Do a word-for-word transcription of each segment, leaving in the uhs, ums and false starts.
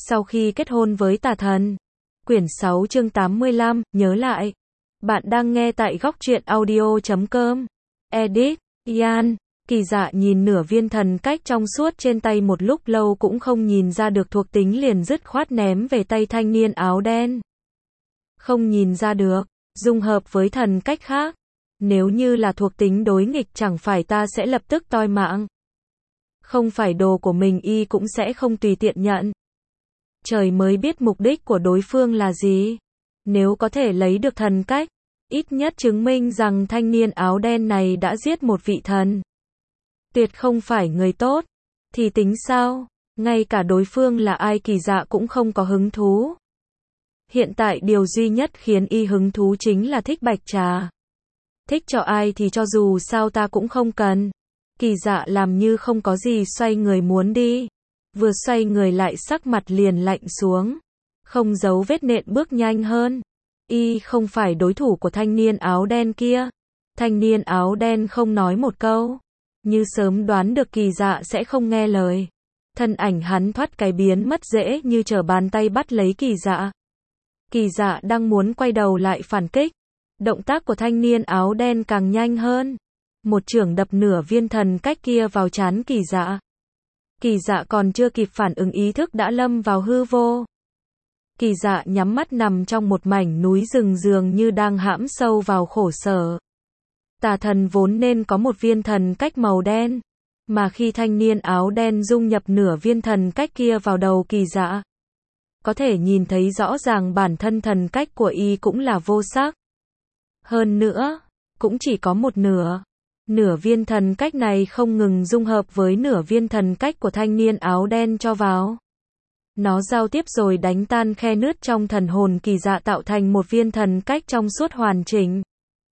Sau khi kết hôn với tà thần. Quyển sáu chương tám mươi lăm, nhớ lại. Bạn đang nghe tại góc truyện audio chấm com. Edit, Ian. Kỳ Dạ nhìn nửa viên thần cách trong suốt trên tay một lúc lâu cũng không nhìn ra được thuộc tính liền dứt khoát ném về tay thanh niên áo đen. Không nhìn ra được, dung hợp với thần cách khác. Nếu như là thuộc tính đối nghịch chẳng phải ta sẽ lập tức toi mạng. Không phải đồ của mình y cũng sẽ không tùy tiện nhận. Trời mới biết mục đích của đối phương là gì. Nếu có thể lấy được thần cách, ít nhất chứng minh rằng thanh niên áo đen này đã giết một vị thần. Tuyệt không phải người tốt, thì tính sao? Ngay cả đối phương là ai Kỳ Dạ cũng không có hứng thú. Hiện tại điều duy nhất khiến y hứng thú chính là thích bạch trà. Thích cho ai thì cho dù sao ta cũng không cần. Kỳ Dạ làm như không có gì xoay người muốn đi. Vừa xoay người lại sắc mặt liền lạnh xuống. Không giấu vết nện bước nhanh hơn. Y không phải đối thủ của thanh niên áo đen kia. Thanh niên áo đen không nói một câu. Như sớm đoán được Kỳ Dạ sẽ không nghe lời. Thân ảnh hắn thoát cái biến mất dễ như trở bàn tay bắt lấy Kỳ Dạ. Kỳ Dạ đang muốn quay đầu lại phản kích. Động tác của thanh niên áo đen càng nhanh hơn. Một chưởng đập nửa viên thần cách kia vào trán Kỳ Dạ. Kỳ Dạ còn chưa kịp phản ứng ý thức đã lâm vào hư vô. Kỳ Dạ nhắm mắt nằm trong một mảnh núi rừng dường như đang hãm sâu vào khổ sở. Tà thần vốn nên có một viên thần cách màu đen. Mà khi thanh niên áo đen dung nhập nửa viên thần cách kia vào đầu Kỳ Dạ, có thể nhìn thấy rõ ràng bản thân thần cách của y cũng là vô sắc. Hơn nữa, cũng chỉ có một nửa. Nửa viên thần cách này không ngừng dung hợp với nửa viên thần cách của thanh niên áo đen cho vào. Nó giao tiếp rồi đánh tan khe nứt trong thần hồn Kỳ Dạ tạo thành một viên thần cách trong suốt hoàn chỉnh.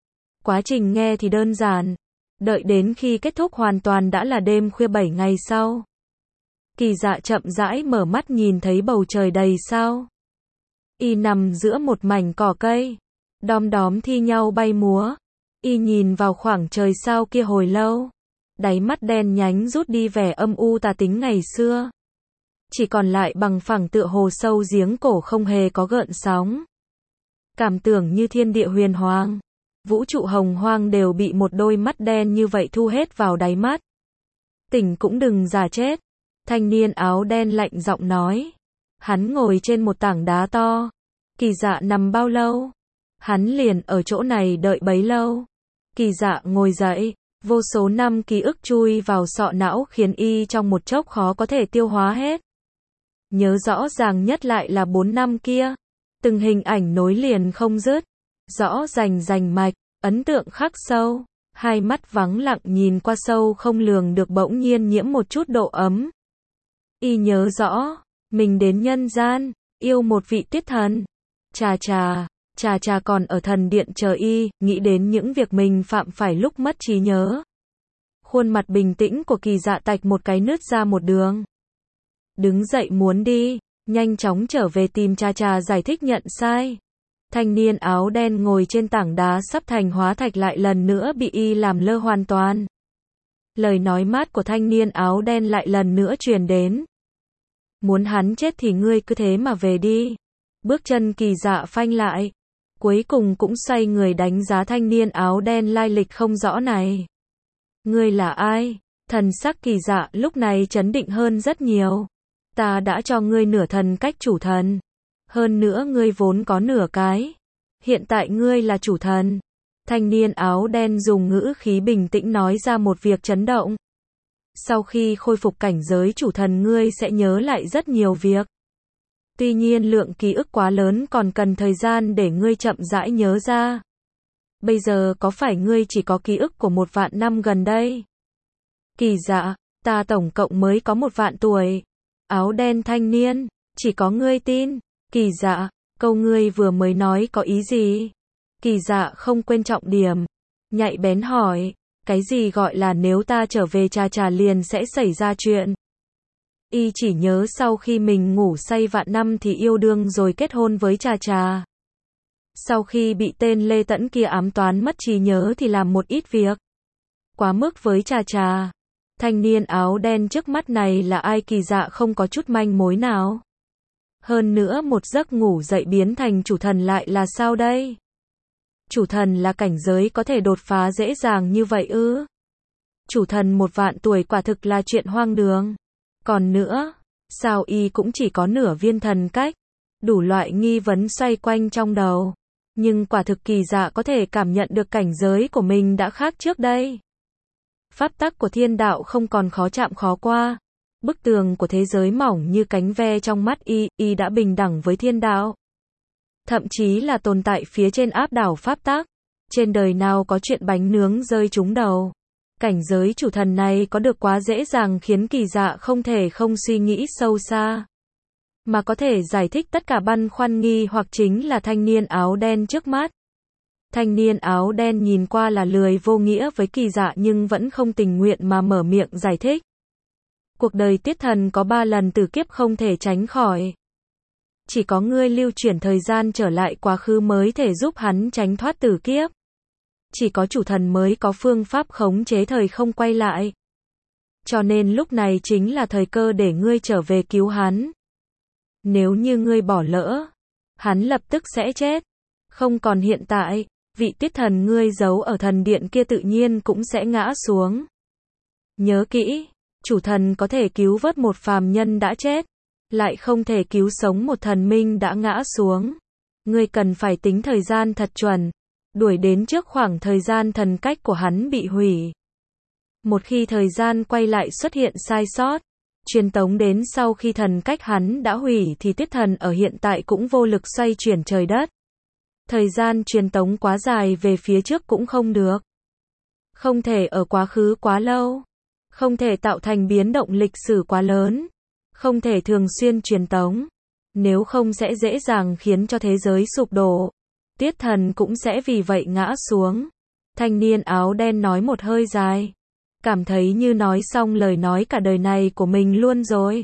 Quá trình nghe thì đơn giản. Đợi đến khi kết thúc hoàn toàn đã là đêm khuya bảy ngày sau. Kỳ Dạ chậm rãi mở mắt nhìn thấy bầu trời đầy sao. Y nằm giữa một mảnh cỏ cây. Đom đóm thi nhau bay múa. Y nhìn vào khoảng trời sao kia hồi lâu. Đáy mắt đen nhánh rút đi vẻ âm u tà tính ngày xưa. Chỉ còn lại bằng phẳng tựa hồ sâu giếng cổ không hề có gợn sóng. Cảm tưởng như thiên địa huyền hoàng. Vũ trụ hồng hoang đều bị một đôi mắt đen như vậy thu hết vào đáy mắt. Tỉnh cũng đừng giả chết. Thanh niên áo đen lạnh giọng nói. Hắn ngồi trên một tảng đá to. Kỳ Dạ nằm bao lâu? Hắn liền ở chỗ này đợi bấy lâu. Kỳ Dạ ngồi dậy. Vô số năm ký ức chui vào sọ não khiến y trong một chốc khó có thể tiêu hóa hết. Nhớ rõ ràng nhất lại là bốn năm kia. Từng hình ảnh nối liền không dứt. Rõ rành rành mạch, ấn tượng khắc sâu. Hai mắt vắng lặng nhìn qua sâu không lường được bỗng nhiên nhiễm một chút độ ấm. Y nhớ rõ, mình đến nhân gian, yêu một vị tuyết thần. Chà chà, chà chà còn ở thần điện chờ y, nghĩ đến những việc mình phạm phải lúc mất trí nhớ. Khuôn mặt bình tĩnh của Kỳ Dạ tạch một cái nứt ra một đường. Đứng dậy muốn đi, nhanh chóng trở về tìm Chà Chà giải thích nhận sai. Thanh niên áo đen ngồi trên tảng đá sắp thành hóa thạch lại lần nữa bị y làm lơ hoàn toàn. Lời nói mát của thanh niên áo đen lại lần nữa truyền đến. Muốn hắn chết thì ngươi cứ thế mà về đi. Bước chân Kỳ Dạ phanh lại. Cuối cùng cũng xoay người đánh giá thanh niên áo đen lai lịch không rõ này. Ngươi là ai? Thần sắc Kỳ Dạ lúc này chấn định hơn rất nhiều. Ta đã cho ngươi nửa thần cách chủ thần. Hơn nữa ngươi vốn có nửa cái. Hiện tại ngươi là chủ thần. Thanh niên áo đen dùng ngữ khí bình tĩnh nói ra một việc chấn động. Sau khi khôi phục cảnh giới chủ thần ngươi sẽ nhớ lại rất nhiều việc. Tuy nhiên lượng ký ức quá lớn còn cần thời gian để ngươi chậm rãi nhớ ra. Bây giờ có phải ngươi chỉ có ký ức của một vạn năm gần đây? Kỳ Dạ, ta tổng cộng mới có một vạn tuổi. Áo đen thanh niên, chỉ có ngươi tin. Kỳ Dạ, câu ngươi vừa mới nói có ý gì? Kỳ Dạ không quên trọng điểm. Nhạy bén hỏi, cái gì gọi là nếu ta trở về Chà Chà liền sẽ xảy ra chuyện? Y chỉ nhớ sau khi mình ngủ say vạn năm thì yêu đương rồi kết hôn với Chà Chà. Sau khi bị tên Lê Tẫn kia ám toán mất trí nhớ thì làm một ít việc. Quá mức với Chà Chà. Thanh niên áo đen trước mắt này là ai? Kỳ Dạ không có chút manh mối nào. Hơn nữa một giấc ngủ dậy biến thành chủ thần lại là sao đây? Chủ thần là cảnh giới có thể đột phá dễ dàng như vậy ư? Chủ thần một vạn tuổi quả thực là chuyện hoang đường. Còn nữa, sao y cũng chỉ có nửa viên thần cách? Đủ loại nghi vấn xoay quanh trong đầu. Nhưng quả thực Kỳ Dạ có thể cảm nhận được cảnh giới của mình đã khác trước đây. Pháp tắc của thiên đạo không còn khó chạm khó qua. Bức tường của thế giới mỏng như cánh ve trong mắt y, y đã bình đẳng với thiên đạo. Thậm chí là tồn tại phía trên áp đảo pháp tắc. Trên đời nào có chuyện bánh nướng rơi trúng đầu. Cảnh giới chủ thần này có được quá dễ dàng khiến Kỳ Dạ không thể không suy nghĩ sâu xa. Mà có thể giải thích tất cả băn khoăn nghi hoặc chính là thanh niên áo đen trước mắt. Thanh niên áo đen nhìn qua là lười vô nghĩa với Kỳ Dạ nhưng vẫn không tình nguyện mà mở miệng giải thích. Cuộc đời Tiết Thần có ba lần tử kiếp không thể tránh khỏi. Chỉ có ngươi lưu chuyển thời gian trở lại quá khứ mới thể giúp hắn tránh thoát tử kiếp. Chỉ có chủ thần mới có phương pháp khống chế thời không quay lại. Cho nên lúc này chính là thời cơ để ngươi trở về cứu hắn. Nếu như ngươi bỏ lỡ, hắn lập tức sẽ chết. Không còn hiện tại, vị Tiết Thần ngươi giấu ở thần điện kia tự nhiên cũng sẽ ngã xuống. Nhớ kỹ, chủ thần có thể cứu vớt một phàm nhân đã chết, lại không thể cứu sống một thần minh đã ngã xuống. Ngươi cần phải tính thời gian thật chuẩn, đuổi đến trước khoảng thời gian thần cách của hắn bị hủy. Một khi thời gian quay lại xuất hiện sai sót, truyền tống đến sau khi thần cách hắn đã hủy thì Tiết Thần ở hiện tại cũng vô lực xoay chuyển trời đất. Thời gian truyền tống quá dài về phía trước cũng không được. Không thể ở quá khứ quá lâu. Không thể tạo thành biến động lịch sử quá lớn. Không thể thường xuyên truyền tống. Nếu không sẽ dễ dàng khiến cho thế giới sụp đổ. Tiết Thần cũng sẽ vì vậy ngã xuống. Thanh niên áo đen nói một hơi dài. Cảm thấy như nói xong lời nói cả đời này của mình luôn rồi.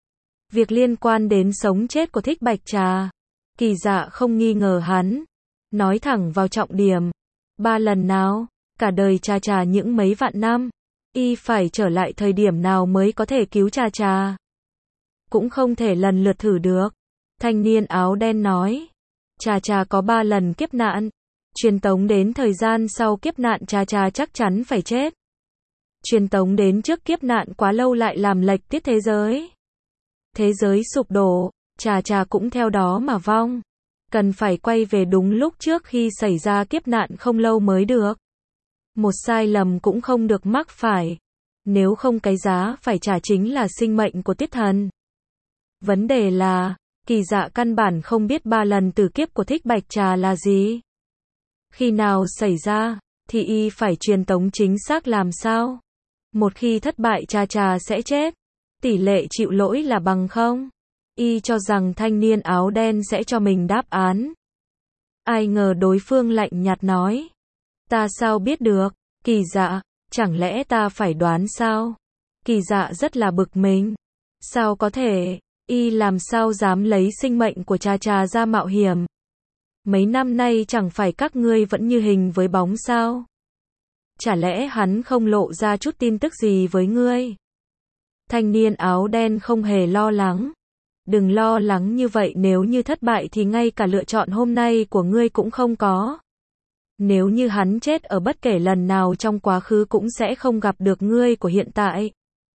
Việc liên quan đến sống chết của Thích Bạch Trà. Kỳ Dạ không nghi ngờ hắn. Nói thẳng vào trọng điểm. Ba lần nào, cả đời Trà Trà những mấy vạn năm. Y phải trở lại thời điểm nào mới có thể cứu Trà Trà. Cũng không thể lần lượt thử được. Thanh niên áo đen nói. Trà Trà có ba lần kiếp nạn. Truyền tống đến thời gian sau kiếp nạn Trà Trà chắc chắn phải chết. Truyền tống đến trước kiếp nạn quá lâu lại làm lệch tiết thế giới. Thế giới sụp đổ, Trà Trà cũng theo đó mà vong. Cần phải quay về đúng lúc trước khi xảy ra kiếp nạn không lâu mới được. Một sai lầm cũng không được mắc phải. Nếu không cái giá phải trả chính là sinh mệnh của Tiết Thần. Vấn đề là, Kỳ Dạ căn bản không biết ba lần tử kiếp của Thích Bạch Trà là gì. Khi nào xảy ra, thì y phải truyền tống chính xác làm sao? Một khi thất bại Trà Trà sẽ chết. Tỷ lệ chịu lỗi là bằng không? Y cho rằng thanh niên áo đen sẽ cho mình đáp án. Ai ngờ đối phương lạnh nhạt nói. Ta sao biết được? Kỳ Dạ, chẳng lẽ ta phải đoán sao? Kỳ Dạ rất là bực mình. Sao có thể? Y làm sao dám lấy sinh mệnh của Trà Trà ra mạo hiểm? Mấy năm nay chẳng phải các ngươi vẫn như hình với bóng sao? Chả lẽ hắn không lộ ra chút tin tức gì với ngươi? Thanh niên áo đen không hề lo lắng. Đừng lo lắng như vậy, nếu như thất bại thì ngay cả lựa chọn hôm nay của ngươi cũng không có. Nếu như hắn chết ở bất kể lần nào trong quá khứ cũng sẽ không gặp được ngươi của hiện tại.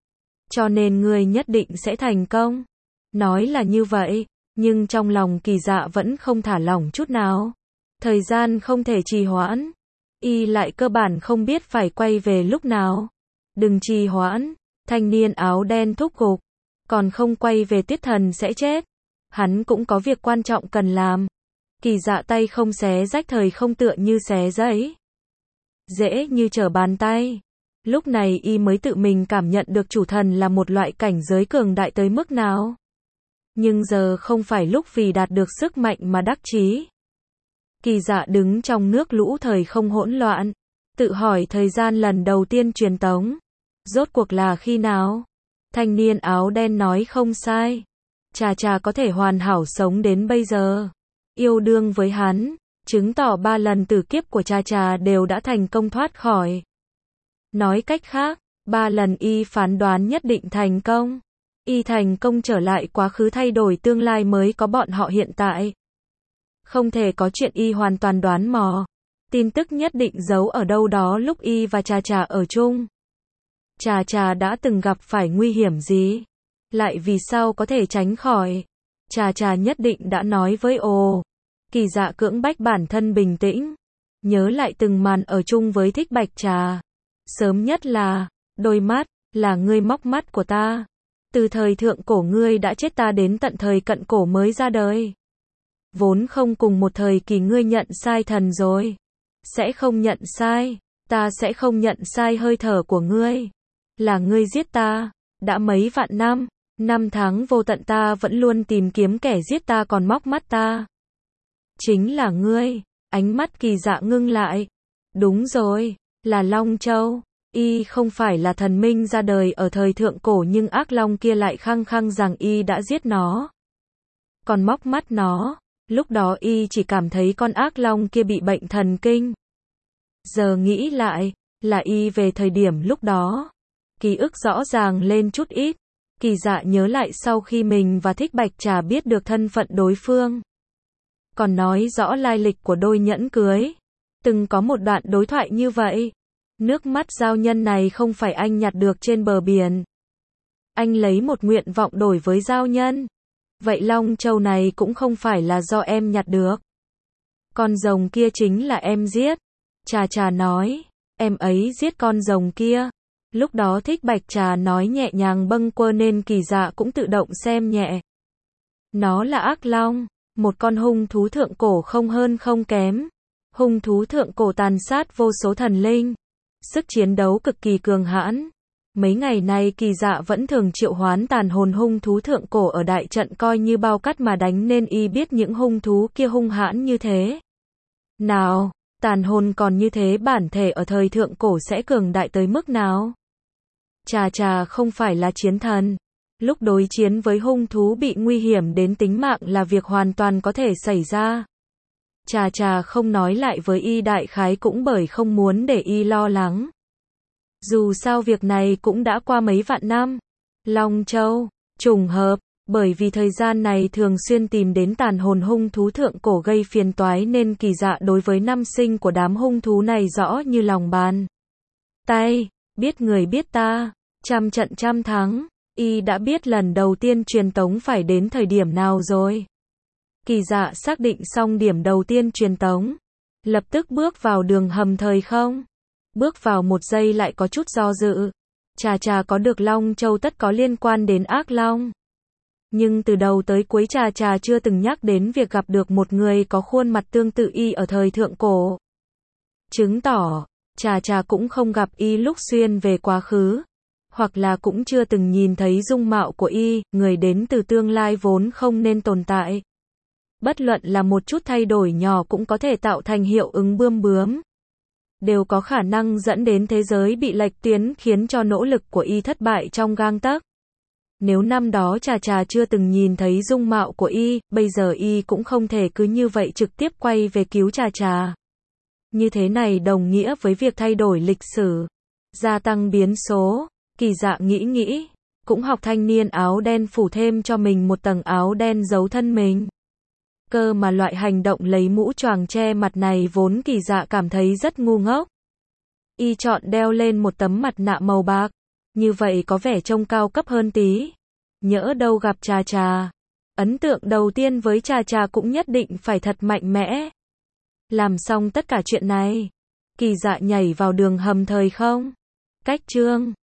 Cho nên ngươi nhất định sẽ thành công. Nói là như vậy, nhưng trong lòng Kỳ Dạ vẫn không thả lỏng chút nào. Thời gian không thể trì hoãn. Y lại cơ bản không biết phải quay về lúc nào. Đừng trì hoãn. Thanh niên áo đen thúc giục. Còn không quay về Tiết Thần sẽ chết. Hắn cũng có việc quan trọng cần làm. Kỳ Dạ tay không xé rách thời không tựa như xé giấy. Dễ như trở bàn tay. Lúc này y mới tự mình cảm nhận được chủ thần là một loại cảnh giới cường đại tới mức nào. Nhưng giờ không phải lúc vì đạt được sức mạnh mà đắc chí. Kỳ Dạ đứng trong nước lũ thời không hỗn loạn. Tự hỏi thời gian lần đầu tiên truyền tống. Rốt cuộc là khi nào? Thanh niên áo đen nói không sai. Trà Trà có thể hoàn hảo sống đến bây giờ. Yêu đương với hắn, chứng tỏ ba lần tử kiếp của Trà Trà đều đã thành công thoát khỏi. Nói cách khác, ba lần y phán đoán nhất định thành công. Y thành công trở lại quá khứ thay đổi tương lai mới có bọn họ hiện tại. Không thể có chuyện Y hoàn toàn đoán mò. Tin tức nhất định giấu ở đâu đó lúc Y và Trà Trà ở chung. Trà Trà đã từng gặp phải nguy hiểm gì? Lại vì sao có thể tránh khỏi? Trà Trà nhất định đã nói với Ồ. Kỳ Dạ cưỡng bách bản thân bình tĩnh. Nhớ lại từng màn ở chung với Thích Bạch Trà. Sớm nhất là, đôi mắt, là ngươi móc mắt của ta. Từ thời thượng cổ ngươi đã chết ta đến tận thời cận cổ mới ra đời. Vốn không cùng một thời kỳ ngươi nhận sai thần rồi. Sẽ không nhận sai, ta sẽ không nhận sai hơi thở của ngươi. Là ngươi giết ta, đã mấy vạn năm, năm tháng vô tận ta vẫn luôn tìm kiếm kẻ giết ta còn móc mắt ta. Chính là ngươi, ánh mắt Kỳ Dạ ngưng lại. Đúng rồi, là Long Châu. Y không phải là thần minh ra đời ở thời thượng cổ nhưng ác long kia lại khăng khăng rằng Y đã giết nó. Còn móc mắt nó, lúc đó Y chỉ cảm thấy con ác long kia bị bệnh thần kinh. Giờ nghĩ lại, là Y về thời điểm lúc đó. Ký ức rõ ràng lên chút ít. Kỳ Dạ nhớ lại sau khi mình và Thích Bạch Trà biết được thân phận đối phương. Còn nói rõ lai lịch của đôi nhẫn cưới. Từng có một đoạn đối thoại như vậy. Nước mắt giao nhân này không phải anh nhặt được trên bờ biển. Anh lấy một nguyện vọng đổi với giao nhân. Vậy Long Châu này cũng không phải là do em nhặt được. Con rồng kia chính là em giết. Trà Trà nói, em ấy giết con rồng kia. Lúc đó Thích Bạch Trà nói nhẹ nhàng bâng quơ nên Kỳ Dạ cũng tự động xem nhẹ. Nó là ác long, một con hung thú thượng cổ không hơn không kém. Hung thú thượng cổ tàn sát vô số thần linh. Sức chiến đấu cực kỳ cường hãn. Mấy ngày nay Kỳ Dạ vẫn thường triệu hoán tàn hồn hung thú thượng cổ ở đại trận coi như bao cắt mà đánh nên Y biết những hung thú kia hung hãn như thế. Nào, tàn hồn còn như thế bản thể ở thời thượng cổ sẽ cường đại tới mức nào? Trà Trà không phải là chiến thần. Lúc đối chiến với hung thú bị nguy hiểm đến tính mạng là việc hoàn toàn có thể xảy ra. Trà Trà không nói lại với Y đại khái cũng bởi không muốn để Y lo lắng. Dù sao việc này cũng đã qua mấy vạn năm. Long Châu, trùng hợp, bởi vì thời gian này thường xuyên tìm đến tàn hồn hung thú thượng cổ gây phiền toái nên Kỳ Dạ đối với năm sinh của đám hung thú này rõ như lòng bàn tay, biết người biết ta, trăm trận trăm thắng. Y đã biết lần đầu tiên truyền tống phải đến thời điểm nào rồi. Kỳ Dạ xác định xong điểm đầu tiên truyền tống. Lập tức bước vào đường hầm thời không. Bước vào một giây lại có chút do dự. Trà Trà có được Long Châu tất có liên quan đến ác long. Nhưng từ đầu tới cuối Trà Trà chưa từng nhắc đến việc gặp được một người có khuôn mặt tương tự Y ở thời thượng cổ. Chứng tỏ, Trà Trà cũng không gặp Y lúc xuyên về quá khứ. Hoặc là cũng chưa từng nhìn thấy dung mạo của Y, người đến từ tương lai vốn không nên tồn tại. Bất luận là một chút thay đổi nhỏ cũng có thể tạo thành hiệu ứng bươm bướm. Đều có khả năng dẫn đến thế giới bị lệch tuyến khiến cho nỗ lực của Y thất bại trong gang tấc. Nếu năm đó Trà Trà chưa từng nhìn thấy dung mạo của Y, bây giờ Y cũng không thể cứ như vậy trực tiếp quay về cứu Trà Trà. Như thế này đồng nghĩa với việc thay đổi lịch sử, gia tăng biến số. Kỳ Dạ nghĩ nghĩ, cũng học thanh niên áo đen phủ thêm cho mình một tầng áo đen giấu thân mình. Cơ mà loại hành động lấy mũ choàng che mặt này vốn Kỳ Dạ cảm thấy rất ngu ngốc. Y chọn đeo lên một tấm mặt nạ màu bạc, như vậy có vẻ trông cao cấp hơn tí. Nhỡ đâu gặp Trà Trà, ấn tượng đầu tiên với Trà Trà cũng nhất định phải thật mạnh mẽ. Làm xong tất cả chuyện này, Kỳ Dạ nhảy vào đường hầm thời không. Cách chương